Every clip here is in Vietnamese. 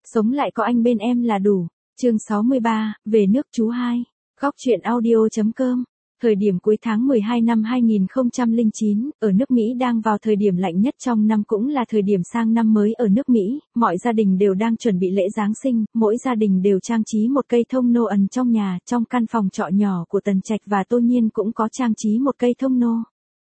Sống lại có anh bên em là đủ. Chương 63, về nước chú hai. Góc truyện audio.com. Thời điểm cuối tháng 12 năm 2009, ở nước Mỹ đang vào thời điểm lạnh nhất trong năm, cũng là thời điểm sang năm mới ở nước Mỹ, mọi gia đình đều đang chuẩn bị lễ Giáng sinh, mỗi gia đình đều trang trí một cây thông Noel trong nhà, trong căn phòng trọ nhỏ của Tần Trạch và Tô Nhiên cũng có trang trí một cây thông Noel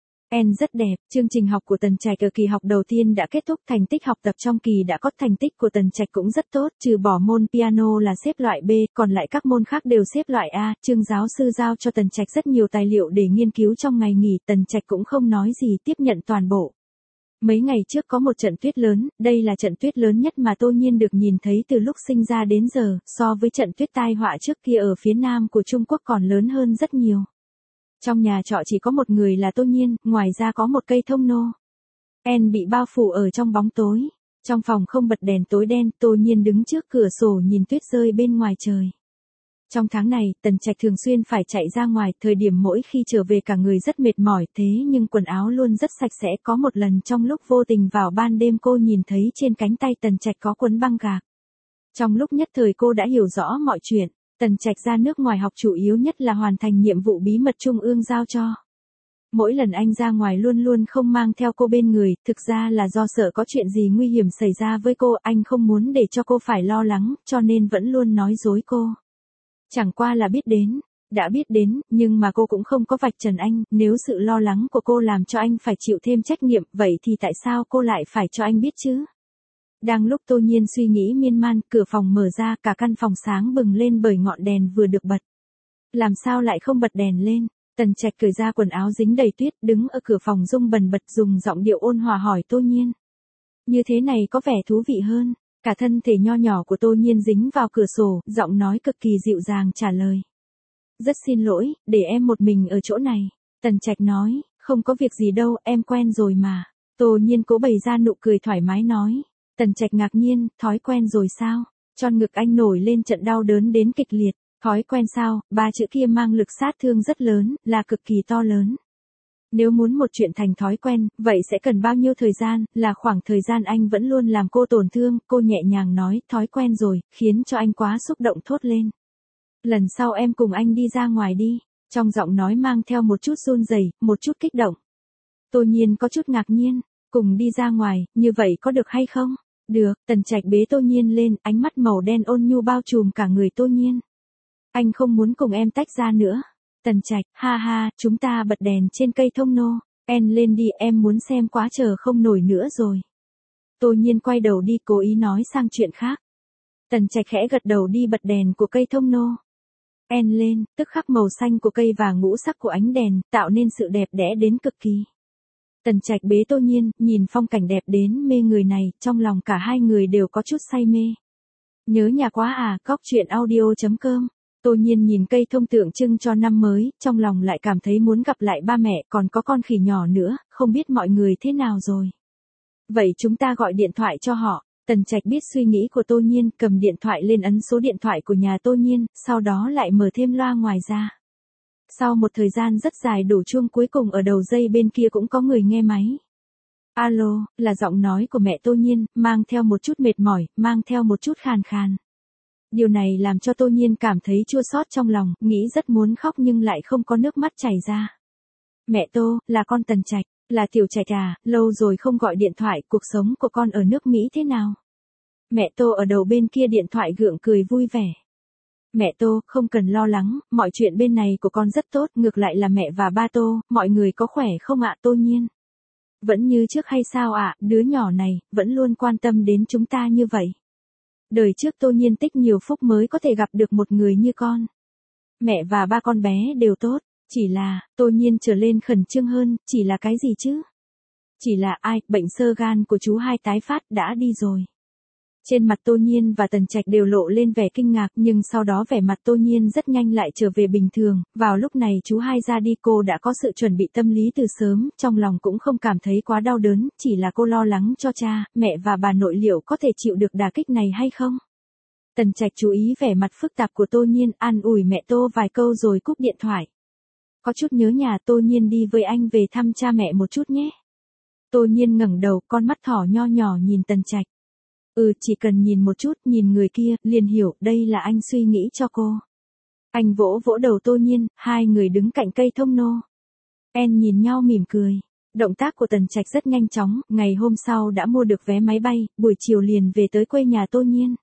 rất đẹp. Chương trình học của Tần Trạch ở kỳ học đầu tiên đã kết thúc, thành tích học tập trong kỳ đã có, thành tích của Tần Trạch cũng rất tốt, trừ bỏ môn piano là xếp loại B, còn lại các môn khác đều xếp loại A. Chương giáo sư giao cho Tần Trạch rất nhiều tài liệu để nghiên cứu trong ngày nghỉ, Tần Trạch cũng không nói gì, tiếp nhận toàn bộ. Mấy ngày trước có một trận tuyết lớn, đây là trận tuyết lớn nhất mà Tô Nhiên được nhìn thấy từ lúc sinh ra đến giờ, so với trận tuyết tai họa trước kia ở phía nam của Trung Quốc còn lớn hơn rất nhiều. Trong nhà trọ chỉ có một người là Tô Nhiên, ngoài ra có một cây thông Noel bị bao phủ ở trong bóng tối. Trong phòng không bật đèn, tối đen, Tô Nhiên đứng trước cửa sổ nhìn tuyết rơi bên ngoài trời. Trong tháng này, Tần Trạch thường xuyên phải chạy ra ngoài, thời điểm mỗi khi trở về cả người rất mệt mỏi, thế nhưng quần áo luôn rất sạch sẽ. Có một lần trong lúc vô tình vào ban đêm, cô nhìn thấy trên cánh tay Tần Trạch có quấn băng gạc. Trong lúc nhất thời cô đã hiểu rõ mọi chuyện. Tần Trạch ra nước ngoài học chủ yếu nhất là hoàn thành nhiệm vụ bí mật trung ương giao cho. Mỗi lần anh ra ngoài luôn luôn không mang theo cô bên người, thực ra là do sợ có chuyện gì nguy hiểm xảy ra với cô, anh không muốn để cho cô phải lo lắng, cho nên vẫn luôn nói dối cô. Chẳng qua là đã biết đến, nhưng mà cô cũng không có vạch trần anh, nếu sự lo lắng của cô làm cho anh phải chịu thêm trách nhiệm, vậy thì tại sao cô lại phải cho anh biết chứ? Đang lúc Tô Nhiên suy nghĩ miên man, cửa phòng mở ra, cả căn phòng sáng bừng lên bởi ngọn đèn vừa được bật. Làm sao lại không bật đèn lên? Tần Trạch cởi ra quần áo dính đầy tuyết, đứng ở cửa phòng rung bần bật, dùng giọng điệu ôn hòa hỏi Tô Nhiên. Như thế này có vẻ thú vị hơn. Cả thân thể nho nhỏ của Tô Nhiên dính vào cửa sổ, giọng nói cực kỳ dịu dàng trả lời. Rất xin lỗi, để em một mình ở chỗ này. Tần Trạch nói, không có việc gì đâu, em quen rồi mà. Tô Nhiên cố bày ra nụ cười thoải mái nói. Tần Trạch ngạc nhiên, thói quen rồi sao? Tròn ngực anh nổi lên trận đau đớn đến kịch liệt. Thói quen sao? Ba chữ kia mang lực sát thương rất lớn, là cực kỳ to lớn. Nếu muốn một chuyện thành thói quen, vậy sẽ cần bao nhiêu thời gian, là khoảng thời gian anh vẫn luôn làm cô tổn thương, cô nhẹ nhàng nói, thói quen rồi, khiến cho anh quá xúc động thốt lên. Lần sau em cùng anh đi ra ngoài đi, trong giọng nói mang theo một chút run rẩy, một chút kích động. Tô Nhiên có chút ngạc nhiên, cùng đi ra ngoài, như vậy có được hay không? Được, Tần Trạch bế Tô Nhiên lên, ánh mắt màu đen ôn nhu bao trùm cả người Tô Nhiên. Anh không muốn cùng em tách ra nữa. Tần Trạch, ha ha, chúng ta bật đèn trên cây thông Noel lên đi, em muốn xem quá chờ không nổi nữa rồi. Tô Nhiên quay đầu đi, cố ý nói sang chuyện khác. Tần Trạch khẽ gật đầu đi bật đèn của cây thông Noel lên, tức khắc màu xanh của cây và ngũ sắc của ánh đèn, tạo nên sự đẹp đẽ đến cực kỳ. Tần Trạch bế Tô Nhiên, nhìn phong cảnh đẹp đến mê người này, trong lòng cả hai người đều có chút say mê. Nhớ nhà quá à, góc truyện audio.com. Tô Nhiên nhìn cây thông tượng trưng cho năm mới, trong lòng lại cảm thấy muốn gặp lại ba mẹ, còn có con khỉ nhỏ nữa, không biết mọi người thế nào rồi. Vậy chúng ta gọi điện thoại cho họ. Tần Trạch biết suy nghĩ của Tô Nhiên, cầm điện thoại lên ấn số điện thoại của nhà Tô Nhiên, sau đó lại mở thêm loa ngoài ra. Sau một thời gian rất dài đổ chuông, cuối cùng ở đầu dây bên kia cũng có người nghe máy. Alo, là giọng nói của mẹ Tô Nhiên, mang theo một chút mệt mỏi, mang theo một chút khàn khàn. Điều này làm cho Tô Nhiên cảm thấy chua xót trong lòng, nghĩ rất muốn khóc nhưng lại không có nước mắt chảy ra. Mẹ Tô, là con Tần Trạch, là Tiểu Trạch à, lâu rồi không gọi điện thoại, cuộc sống của con ở nước Mỹ thế nào? Mẹ Tô ở đầu bên kia điện thoại gượng cười vui vẻ. Mẹ Tô, không cần lo lắng, mọi chuyện bên này của con rất tốt, ngược lại là mẹ và ba Tô, mọi người có khỏe không ạ? Tô Nhiên. Vẫn như trước hay sao ạ? Đứa nhỏ này, vẫn luôn quan tâm đến chúng ta như vậy. Đời trước Tô Nhiên tích nhiều phúc mới có thể gặp được một người như con. Mẹ và ba con bé đều tốt, chỉ là, Tô Nhiên trở lên khẩn trương hơn, chỉ là cái gì chứ? Chỉ là ai, bệnh xơ gan của chú hai tái phát đã đi rồi. Trên mặt Tô Nhiên và Tần Trạch đều lộ lên vẻ kinh ngạc, nhưng sau đó vẻ mặt Tô Nhiên rất nhanh lại trở về bình thường. Vào lúc này chú hai ra đi, cô đã có sự chuẩn bị tâm lý từ sớm, trong lòng cũng không cảm thấy quá đau đớn, chỉ là cô lo lắng cho cha, mẹ và bà nội liệu có thể chịu được đả kích này hay không. Tần Trạch chú ý vẻ mặt phức tạp của Tô Nhiên, an ủi mẹ Tô vài câu rồi cúp điện thoại. Có chút nhớ nhà, Tô Nhiên đi với anh về thăm cha mẹ một chút nhé. Tô Nhiên ngẩng đầu, con mắt thỏ nho nhỏ nhìn Tần Trạch. Chỉ cần nhìn một chút, nhìn người kia, liền hiểu, đây là anh suy nghĩ cho cô. Anh vỗ vỗ đầu Tô Nhiên, hai người đứng cạnh cây thông nô. Nhìn nhau mỉm cười. Động tác của Tần Trạch rất nhanh chóng, ngày hôm sau đã mua được vé máy bay, buổi chiều liền về tới quê nhà Tô Nhiên.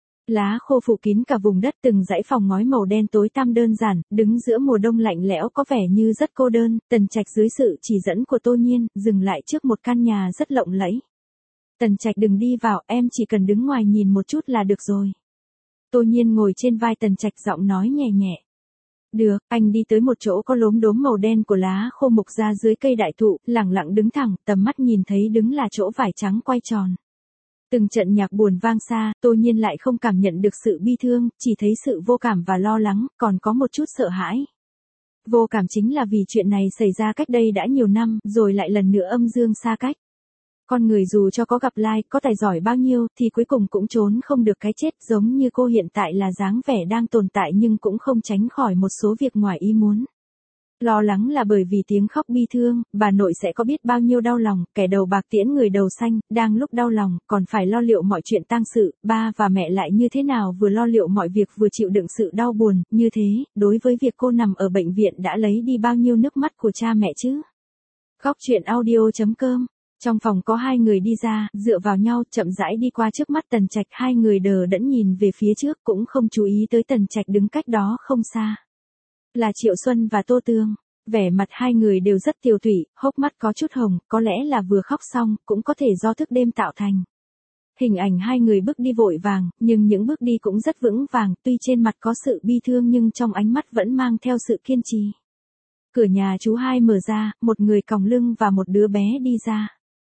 Lá khô phủ kín cả vùng đất, từng dãy phòng ngói màu đen tối tăm đơn giản, đứng giữa mùa đông lạnh lẽo có vẻ như rất cô đơn. Tần Trạch dưới sự chỉ dẫn của Tô Nhiên, dừng lại trước một căn nhà rất lộng lẫy. Tần Trạch đừng đi vào, em chỉ cần đứng ngoài nhìn một chút là được rồi. Tô Nhiên ngồi trên vai Tần Trạch, giọng nói nhẹ nhẹ. Được, anh đi tới một chỗ có lốm đốm màu đen của lá khô mục ra dưới cây đại thụ, lẳng lặng đứng thẳng, tầm mắt nhìn thấy đứng là chỗ vải trắng quay tròn. Từng trận nhạc buồn vang xa, Tô Nhiên lại không cảm nhận được sự bi thương, chỉ thấy sự vô cảm và lo lắng, còn có một chút sợ hãi. Vô cảm chính là vì chuyện này xảy ra cách đây đã nhiều năm, rồi lại lần nữa âm dương xa cách. Con người dù cho có gặp lai, có tài giỏi bao nhiêu, thì cuối cùng cũng trốn không được cái chết, giống như cô hiện tại là dáng vẻ đang tồn tại nhưng cũng không tránh khỏi một số việc ngoài ý muốn. Lo lắng là bởi vì tiếng khóc bi thương, bà nội sẽ có biết bao nhiêu đau lòng, kẻ đầu bạc tiễn người đầu xanh, đang lúc đau lòng, còn phải lo liệu mọi chuyện tang sự, ba và mẹ lại như thế nào vừa lo liệu mọi việc vừa chịu đựng sự đau buồn, như thế, đối với việc cô nằm ở bệnh viện đã lấy đi bao nhiêu nước mắt của cha mẹ chứ. Góc truyện audio.com. Trong phòng có hai người đi ra, dựa vào nhau, chậm rãi đi qua trước mắt Tần Trạch, hai người đờ đẫn nhìn về phía trước, cũng không chú ý tới Tần Trạch đứng cách đó không xa. Là Triệu Xuân và Tô Tương. Vẻ mặt hai người đều rất tiều tụy, hốc mắt có chút hồng, có lẽ là vừa khóc xong, cũng có thể do thức đêm tạo thành. Hình ảnh hai người bước đi vội vàng, nhưng những bước đi cũng rất vững vàng, tuy trên mặt có sự bi thương nhưng trong ánh mắt vẫn mang theo sự kiên trì. Cửa nhà chú hai mở ra, một người còng lưng và một đứa bé đi ra.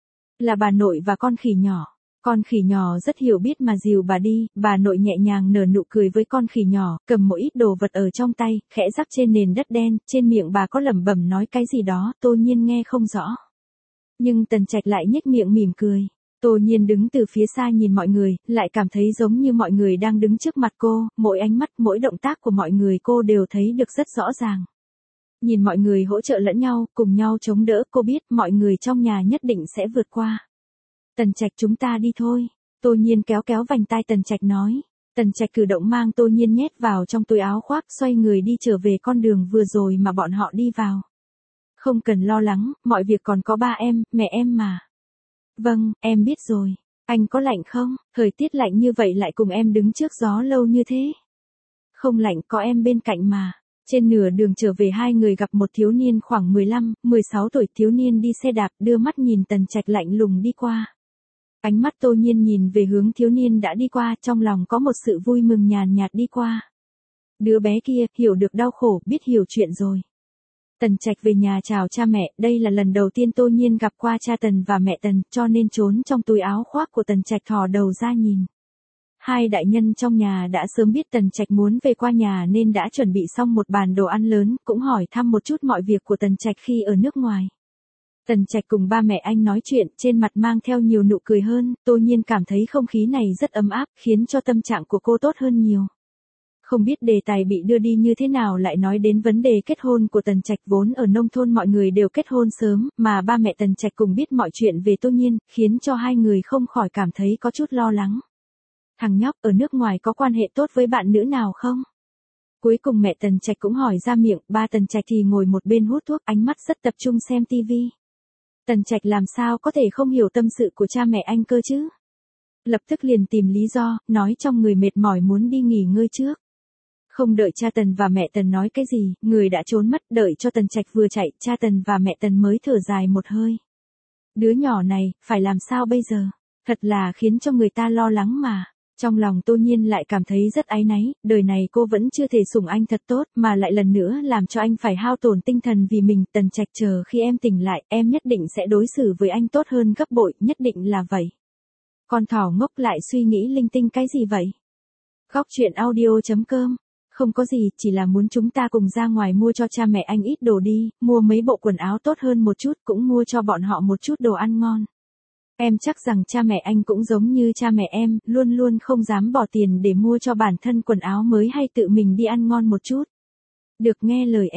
Là bà nội và con khỉ nhỏ. Con khỉ nhỏ rất hiểu biết mà dìu bà đi, bà nội nhẹ nhàng nở nụ cười với con khỉ nhỏ, cầm một ít đồ vật ở trong tay, khẽ rắc trên nền đất đen, trên miệng bà có lẩm bẩm nói cái gì đó, Tô Nhiên nghe không rõ. Nhưng Tần Trạch lại nhếch miệng mỉm cười. Tô Nhiên đứng từ phía xa nhìn mọi người, lại cảm thấy giống như mọi người đang đứng trước mặt cô, mỗi ánh mắt, mỗi động tác của mọi người cô đều thấy được rất rõ ràng. Nhìn mọi người hỗ trợ lẫn nhau, cùng nhau chống đỡ, cô biết mọi người trong nhà nhất định sẽ vượt qua. Tần Trạch chúng ta đi thôi. Tô Nhiên kéo kéo vành tai Tần Trạch nói. Tần Trạch cử động mang Tô Nhiên nhét vào trong túi áo khoác, xoay người đi trở về con đường vừa rồi mà bọn họ đi vào. Không cần lo lắng, mọi việc còn có ba em, mẹ em mà. Vâng, em biết rồi. Anh có lạnh không? Thời tiết lạnh như vậy lại cùng em đứng trước gió lâu như thế. Không lạnh, có em bên cạnh mà. Trên nửa đường trở về hai người gặp một thiếu niên khoảng 15, 16 tuổi, thiếu niên đi xe đạp, đưa mắt nhìn Tần Trạch lạnh lùng đi qua. Ánh mắt Tô Nhiên nhìn về hướng thiếu niên đã đi qua, trong lòng có một sự vui mừng nhàn nhạt đi qua. Đứa bé kia, hiểu được đau khổ, biết hiểu chuyện rồi. Tần Trạch về nhà chào cha mẹ, đây là lần đầu tiên Tô Nhiên gặp qua cha Tần và mẹ Tần, cho nên trốn trong túi áo khoác của Tần Trạch thò đầu ra nhìn. Hai đại nhân trong nhà đã sớm biết Tần Trạch muốn về qua nhà nên đã chuẩn bị xong một bàn đồ ăn lớn, cũng hỏi thăm một chút mọi việc của Tần Trạch khi ở nước ngoài. Tần Trạch cùng ba mẹ anh nói chuyện, trên mặt mang theo nhiều nụ cười hơn, Tô Nhiên cảm thấy không khí này rất ấm áp, khiến cho tâm trạng của cô tốt hơn nhiều. Không biết đề tài bị đưa đi như thế nào lại nói đến vấn đề kết hôn của Tần Trạch, vốn ở nông thôn mọi người đều kết hôn sớm, mà ba mẹ Tần Trạch cùng biết mọi chuyện về Tô Nhiên, khiến cho hai người không khỏi cảm thấy có chút lo lắng. Thằng nhóc ở nước ngoài có quan hệ tốt với bạn nữ nào không? Cuối cùng mẹ Tần Trạch cũng hỏi ra miệng, ba Tần Trạch thì ngồi một bên hút thuốc, ánh mắt rất tập trung xem tivi. Tần Trạch làm sao có thể không hiểu tâm sự của cha mẹ anh cơ chứ? Lập tức liền tìm lý do, nói trong người mệt mỏi muốn đi nghỉ ngơi trước. Không đợi cha Tần và mẹ Tần nói cái gì, người đã trốn mất, đợi cho Tần Trạch vừa chạy, cha Tần và mẹ Tần mới thở dài một hơi. Đứa nhỏ này, phải làm sao bây giờ? Thật là khiến cho người ta lo lắng mà. Trong lòng Tô Nhiên lại cảm thấy rất áy náy, đời này cô vẫn chưa thể sủng anh thật tốt, mà lại lần nữa làm cho anh phải hao tổn tinh thần vì mình. Tần Trạch chờ khi em tỉnh lại, em nhất định sẽ đối xử với anh tốt hơn gấp bội, nhất định là vậy. Con thỏ ngốc lại suy nghĩ linh tinh cái gì vậy? Góc truyện audio.com. Không có gì, chỉ là muốn chúng ta cùng ra ngoài mua cho cha mẹ anh ít đồ đi, mua mấy bộ quần áo tốt hơn một chút, cũng mua cho bọn họ một chút đồ ăn ngon. Em chắc rằng cha mẹ anh cũng giống như cha mẹ em, luôn luôn không dám bỏ tiền để mua cho bản thân quần áo mới hay tự mình đi ăn ngon một chút. Được nghe lời em.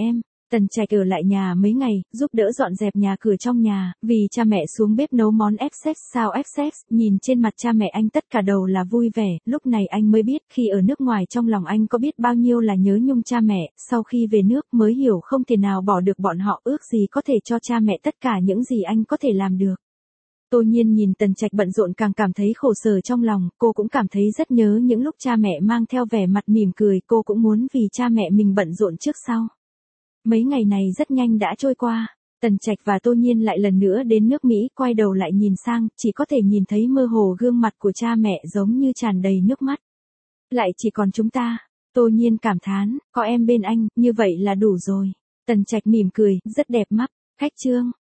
Tần Trạch ở lại nhà mấy ngày, giúp đỡ dọn dẹp nhà cửa trong nhà, vì cha mẹ xuống bếp nấu món Essex sao Essex, nhìn trên mặt cha mẹ anh tất cả đầu là vui vẻ, lúc này anh mới biết khi ở nước ngoài trong lòng anh có biết bao nhiêu là nhớ nhung cha mẹ, sau khi về nước mới hiểu không thể nào bỏ được bọn họ, ước gì có thể cho cha mẹ tất cả những gì anh có thể làm được. Tô Nhiên nhìn Tần Trạch bận rộn càng cảm thấy khổ sở trong lòng, cô cũng cảm thấy rất nhớ những lúc cha mẹ mang theo vẻ mặt mỉm cười, cô cũng muốn vì cha mẹ mình bận rộn trước sau. Mấy ngày này rất nhanh đã trôi qua, Tần Trạch và Tô Nhiên lại lần nữa đến nước Mỹ, quay đầu lại nhìn sang, chỉ có thể nhìn thấy mơ hồ gương mặt của cha mẹ giống như tràn đầy nước mắt. Lại chỉ còn chúng ta, Tô Nhiên cảm thán, có em bên anh, như vậy là đủ rồi. Tần Trạch mỉm cười, rất đẹp mắt, khách trương.